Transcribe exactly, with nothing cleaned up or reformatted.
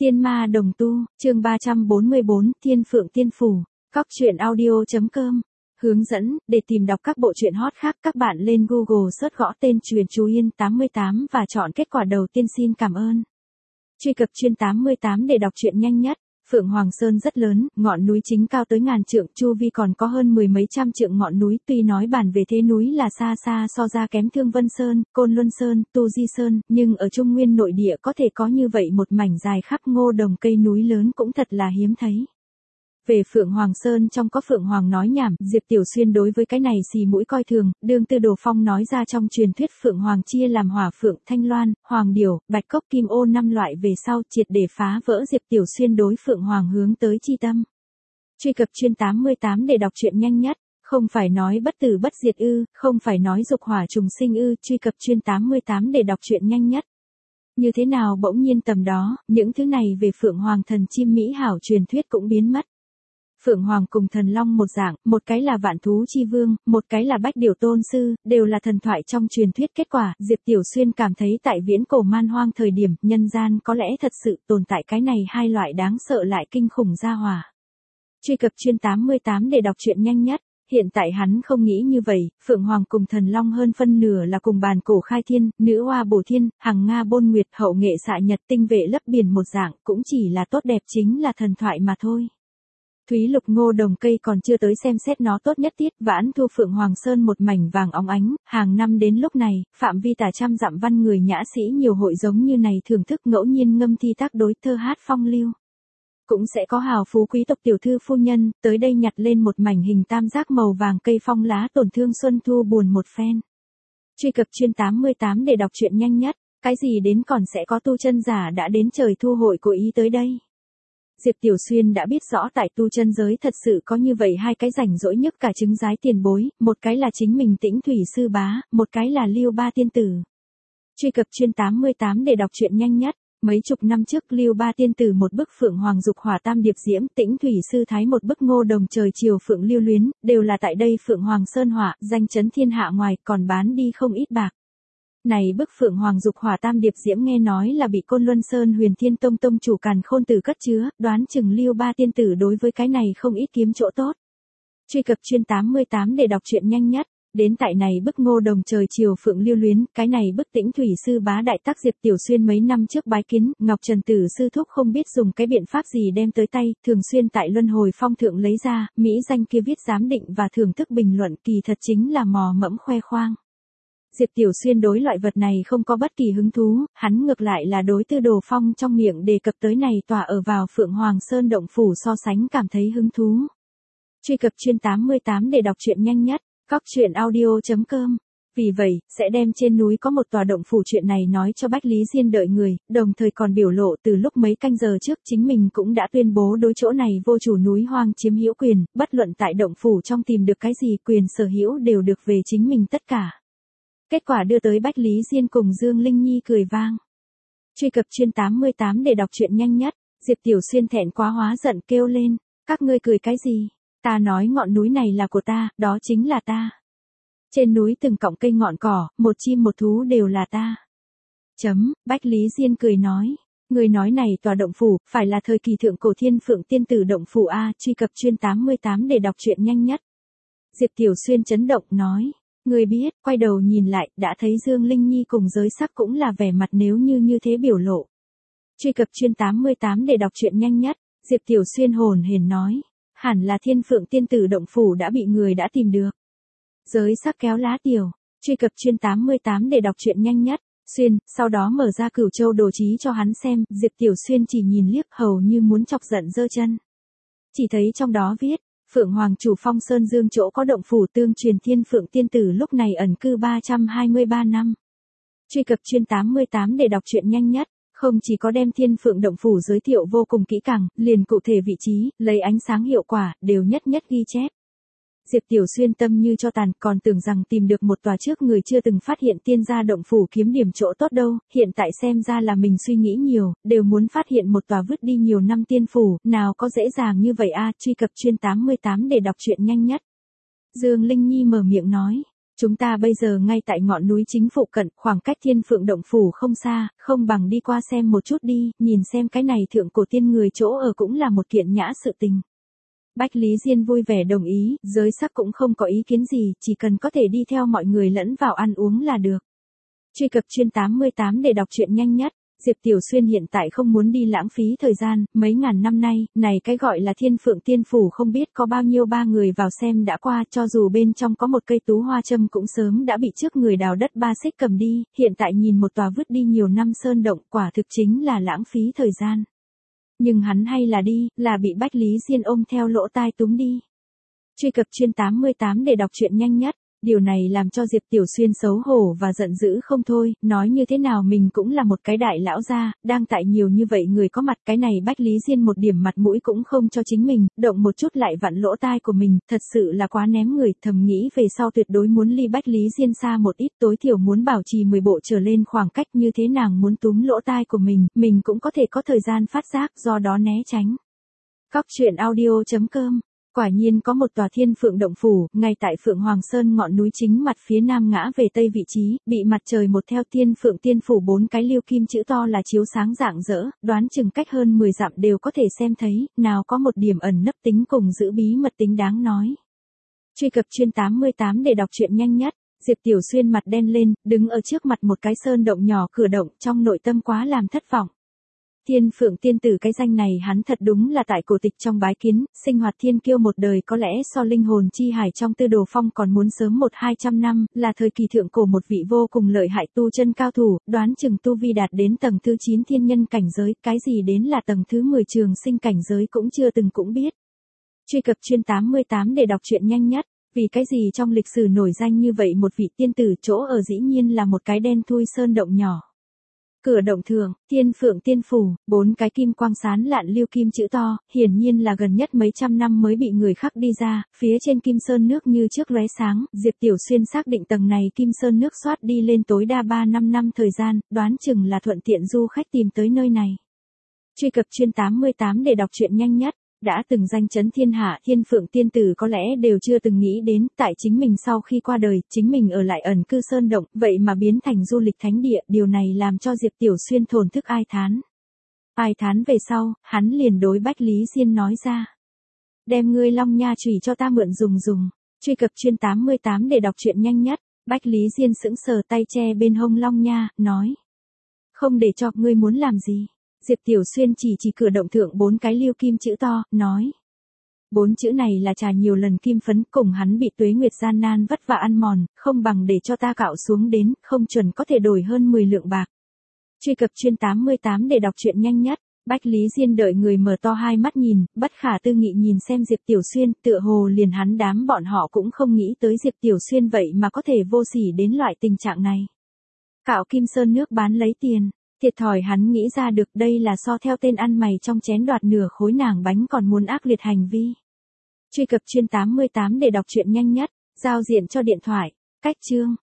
Tiên ma đồng tu, chương ba trăm bốn mươi bốn, Thiên Phượng Tiên Phủ, cóc truyện audio.com. Hướng dẫn, để tìm đọc các bộ truyện hot khác các bạn lên Google search gõ tên truyện Chú Yên tám mươi tám và chọn kết quả đầu tiên. Xin cảm ơn. Truy cập chuyên tám mươi tám để đọc truyện nhanh nhất. Phượng Hoàng Sơn rất lớn, ngọn núi chính cao tới ngàn trượng, chu vi còn có hơn mười mấy trăm trượng ngọn núi, tuy nói bản về thế núi là xa xa so ra kém Thương Vân Sơn, Côn Luân Sơn, Tu Di Sơn, nhưng ở Trung Nguyên nội địa có thể có như vậy một mảnh dài khắp ngô đồng cây núi lớn cũng thật là hiếm thấy. Về Phượng Hoàng Sơn trong có Phượng Hoàng nói nhảm, Diệp Tiểu Xuyên đối với cái này xì mũi coi thường, đương Tư Đồ Phong nói ra trong truyền thuyết Phượng Hoàng chia làm Hỏa Phượng, Thanh Loan, Hoàng Điểu, Bạch Cốc, Kim Ô năm loại về sau triệt để phá vỡ Diệp Tiểu Xuyên đối Phượng Hoàng hướng tới chi tâm. Truy cập chuyên tám mươi tám để đọc truyện nhanh nhất, không phải nói bất tử bất diệt ư, không phải nói dục hỏa trùng sinh ư, truy cập chuyên tám mươi tám để đọc truyện nhanh nhất. Như thế nào bỗng nhiên tầm đó, những thứ này về Phượng Hoàng thần chim mỹ hảo truyền thuyết cũng biến mất. Phượng Hoàng cùng thần long một dạng, một cái là vạn thú chi vương, một cái là bách điểu tôn sư, đều là thần thoại trong truyền thuyết. Kết quả, Diệp Tiểu Xuyên cảm thấy tại viễn cổ man hoang thời điểm, nhân gian có lẽ thật sự tồn tại cái này hai loại đáng sợ lại kinh khủng gia hỏa. Truy cập chuyên tám mươi tám để đọc truyện nhanh nhất. Hiện tại hắn không nghĩ như vậy, Phượng Hoàng cùng thần long hơn phân nửa là cùng bàn cổ khai thiên, nữ hoa bổ thiên, hằng nga bôn nguyệt, hậu nghệ xạ nhật, tinh vệ lấp biển một dạng, cũng chỉ là tốt đẹp chính là thần thoại mà thôi. Thúy lục ngô đồng cây còn chưa tới xem xét nó tốt nhất tiết, vãn thu Phượng Hoàng Sơn một mảnh vàng óng ánh, hàng năm đến lúc này, phạm vi tả trăm dặm văn người nhã sĩ nhiều hội giống như này thưởng thức ngẫu nhiên ngâm thi tác đối thơ hát phong lưu. Cũng sẽ có hào phú quý tộc tiểu thư phu nhân, tới đây nhặt lên một mảnh hình tam giác màu vàng cây phong lá tổn thương xuân thu buồn một phen. Truy cập chuyên tám mươi tám để đọc truyện nhanh nhất, cái gì đến còn sẽ có tu chân giả đã đến trời thu hội cố ý tới đây. Diệp Tiểu Xuyên đã biết rõ tại tu chân giới thật sự có như vậy hai cái rảnh rỗi nhất cả trứng giái tiền bối, một cái là chính mình Tĩnh Thủy Sư Bá, một cái là Lưu Ba Tiên Tử. Truy cập chuyên tám mươi tám để đọc truyện nhanh nhất. Mấy chục năm trước Lưu Ba Tiên Tử một bức Phượng Hoàng Dục Hỏa Tam Điệp Diễm, Tĩnh Thủy Sư Thái một bức Ngô Đồng Trời Chiều Phượng Lưu Luyến, đều là tại đây Phượng Hoàng Sơn họa, danh chấn thiên hạ ngoài, còn bán đi không ít bạc. Này bức Phượng Hoàng Dục Hỏa Tam Điệp Diễm nghe nói là bị Côn Luân Sơn Huyền Thiên Tông tông chủ Càn Khôn Tử cất chứa, đoán chừng Lưu Ba Tiên Tử đối với cái này không ít kiếm chỗ tốt. Truy cập chuyên tám mươi tám để đọc truyện nhanh nhất. Đến tại này bức Ngô Đồng Trời Chiều Phượng Lưu Luyến, cái này bức Tĩnh Thủy Sư Bá đại tác Diệp Tiểu Xuyên mấy năm trước bái kiến, Ngọc Trần Tử sư thúc không biết dùng cái biện pháp gì đem tới tay, thường xuyên tại Luân Hồi Phong thượng lấy ra, mỹ danh kia viết giám định và thưởng thức bình luận, kỳ thật chính là mò mẫm khoe khoang. Diệp Tiểu Xuyên đối loại vật này không có bất kỳ hứng thú, hắn ngược lại là đối Tư Đồ Phong trong miệng đề cập tới này tòa ở vào Phượng Hoàng Sơn động phủ so sánh cảm thấy hứng thú. Truy cập chuyên tám mươi tám để đọc truyện nhanh nhất. cóc truyện audio.com. Vì vậy, sẽ đem trên núi có một tòa động phủ chuyện này nói cho Bách Lý Diên đợi người, đồng thời còn biểu lộ từ lúc mấy canh giờ trước chính mình cũng đã tuyên bố đối chỗ này vô chủ núi hoang chiếm hữu quyền, bất luận tại động phủ trong tìm được cái gì quyền sở hữu đều được về chính mình tất cả. Kết quả đưa tới Bách Lý Diên cùng Dương Linh Nhi cười vang. Truy cập chuyên tám mươi tám để đọc truyện nhanh nhất, Diệp Tiểu Xuyên thẹn quá hóa giận kêu lên, các ngươi cười cái gì? Ta nói ngọn núi này là của ta, đó chính là ta. Trên núi từng cọng cây ngọn cỏ, một chim một thú đều là ta. Chấm, Bách Lý Diên cười nói. Người nói này tòa động phủ, phải là thời kỳ thượng cổ Thiên Phượng Tiên Tử động phủ A, truy cập chuyên tám mươi tám để đọc truyện nhanh nhất. Diệp Tiểu Xuyên chấn động nói. Người biết, quay đầu nhìn lại, đã thấy Dương Linh Nhi cùng giới sắc cũng là vẻ mặt nếu như như thế biểu lộ. Truy cập chuyên tám mươi tám để đọc truyện nhanh nhất, Diệp Tiểu Xuyên hồn hển nói. Hẳn là Thiên Phượng Tiên Tử động phủ đã bị người đã tìm được. Giới sắc kéo lá tiểu, truy cập chuyên tám mươi tám để đọc truyện nhanh nhất. Xuyên, sau đó mở ra Cửu Châu đồ chí cho hắn xem, Diệp Tiểu Xuyên chỉ nhìn liếc hầu như muốn chọc giận giơ chân. Chỉ thấy trong đó viết, Phượng Hoàng chủ Phong Sơn Dương chỗ có động phủ tương truyền Thiên Phượng Tiên Tử lúc này ẩn cư ba trăm hai mươi ba năm. Truy cập chuyên tám mươi tám để đọc truyện nhanh nhất. Không chỉ có đem Thiên Phượng động phủ giới thiệu vô cùng kỹ càng, liền cụ thể vị trí, lấy ánh sáng hiệu quả, đều nhất nhất ghi chép. Diệp Tiểu Xuyên tâm như cho tàn, còn tưởng rằng tìm được một tòa trước người chưa từng phát hiện tiên gia động phủ kiếm điểm chỗ tốt đâu, hiện tại xem ra là mình suy nghĩ nhiều, đều muốn phát hiện một tòa vứt đi nhiều năm tiên phủ, nào có dễ dàng như vậy a, truy cập chuyên tám mươi tám để đọc truyện nhanh nhất. Dương Linh Nhi mở miệng nói. Chúng ta bây giờ ngay tại ngọn núi chính phụ cận, khoảng cách Thiên Phượng Động Phủ không xa, không bằng đi qua xem một chút đi, nhìn xem cái này thượng cổ tiên người chỗ ở cũng là một kiện nhã sự tình. Bách Lý Diên vui vẻ đồng ý, giới sắc cũng không có ý kiến gì, chỉ cần có thể đi theo mọi người lẫn vào ăn uống là được. Truy cập chuyên tám mươi tám để đọc truyện nhanh nhất. Diệp Tiểu Xuyên hiện tại không muốn đi lãng phí thời gian, mấy ngàn năm nay, này cái gọi là Thiên Phượng Tiên Phủ không biết có bao nhiêu ba người vào xem đã qua, cho dù bên trong có một cây tú hoa châm cũng sớm đã bị trước người đào đất ba xích cầm đi, hiện tại nhìn một tòa vứt đi nhiều năm sơn động, quả thực chính là lãng phí thời gian. Nhưng hắn hay là đi, là bị Bách Lý Diên ôm theo lỗ tai túm đi. Truy cập chuyên tám mươi tám để đọc truyện nhanh nhất. Điều này làm cho Diệp Tiểu Xuyên xấu hổ và giận dữ không thôi, nói như thế nào mình cũng là một cái đại lão gia, đang tại nhiều như vậy người có mặt, cái này Bách Lý Diên một điểm mặt mũi cũng không cho chính mình, động một chút lại vặn lỗ tai của mình, thật sự là quá ném người, thầm nghĩ về sau tuyệt đối muốn ly Bách Lý Diên xa một ít, tối thiểu muốn bảo trì mười bộ trở lên khoảng cách, như thế nàng muốn túm lỗ tai của mình, mình cũng có thể có thời gian phát giác, do đó né tránh. Cóc truyện audio chấm com. Quả nhiên có một tòa Thiên Phượng Động Phủ, ngay tại Phượng Hoàng Sơn ngọn núi chính mặt phía nam ngã về tây vị trí, bị mặt trời một theo Thiên Phượng Tiên Phủ bốn cái liêu kim chữ to là chiếu sáng rạng rỡ, đoán chừng cách hơn mười dặm đều có thể xem thấy, nào có một điểm ẩn nấp tính cùng giữ bí mật tính đáng nói. Truy cập chuyên tám mươi tám để đọc truyện nhanh nhất. Diệp Tiểu Xuyên mặt đen lên, đứng ở trước mặt một cái sơn động nhỏ cửa động, trong nội tâm quá làm thất vọng. Thiên Phượng Tiên Tử cái danh này hắn thật đúng là tại cổ tịch trong bái kiến, sinh hoạt thiên kiêu một đời có lẽ so linh hồn chi hải trong Tư Đồ Phong còn muốn sớm một hai trăm năm, là thời kỳ thượng cổ một vị vô cùng lợi hại tu chân cao thủ, đoán chừng tu vi đạt đến tầng thứ chín thiên nhân cảnh giới, cái gì đến là tầng thứ mười trường sinh cảnh giới cũng chưa từng cũng biết. Truy cập chuyên tám mươi tám để đọc truyện nhanh nhất. Vì cái gì trong lịch sử nổi danh như vậy một vị tiên tử, chỗ ở dĩ nhiên là một cái đen thui sơn động nhỏ. Cửa động thượng, Thiên Phượng Tiên Phủ, bốn cái kim quang sán lạn lưu kim chữ to, hiển nhiên là gần nhất mấy trăm năm mới bị người khắc đi ra, phía trên kim sơn nước như trước lóe sáng, Diệp Tiểu Xuyên xác định tầng này kim sơn nước xoát đi lên tối đa ba năm năm thời gian, đoán chừng là thuận tiện du khách tìm tới nơi này. Truy cập chuyên tám mươi tám để đọc truyện nhanh nhất. Đã từng danh chấn thiên hạ, Thiên Phượng Tiên Tử có lẽ đều chưa từng nghĩ đến, tại chính mình sau khi qua đời, chính mình ở lại ẩn cư sơn động, vậy mà biến thành du lịch thánh địa, điều này làm cho Diệp Tiểu Xuyên thổn thức ai thán. Ai thán về sau, hắn liền đối Bách Lý Diên nói ra. Đem ngươi long nha chùy cho ta mượn dùng dùng. Truy cập chuyên tám mươi tám để đọc truyện nhanh nhất. Bách Lý Diên sững sờ tay che bên hông long nha, nói. Không để cho, ngươi muốn làm gì? Diệp Tiểu Xuyên chỉ chỉ cửa động thượng bốn cái liêu kim chữ to, nói. Bốn chữ này là trà nhiều lần kim phấn, cùng hắn bị tuế nguyệt gian nan vất vả ăn mòn, không bằng để cho ta cạo xuống đến, không chuẩn có thể đổi hơn mười lượng bạc. Truy cập chuyên tám mươi tám để đọc truyện nhanh nhất. Bách Lý Diên đợi người mở to hai mắt nhìn, bất khả tư nghị nhìn xem Diệp Tiểu Xuyên, tựa hồ liền hắn đám bọn họ cũng không nghĩ tới Diệp Tiểu Xuyên vậy mà có thể vô sỉ đến loại tình trạng này. Cạo kim sơn nước bán lấy tiền. Thiệt thòi hắn nghĩ ra được, đây là so theo tên ăn mày trong chén đoạt nửa khối nàng bánh còn muốn ác liệt hành vi. Truy cập chuyên tám mươi tám để đọc truyện nhanh nhất. Giao diện cho điện thoại. Cách chương.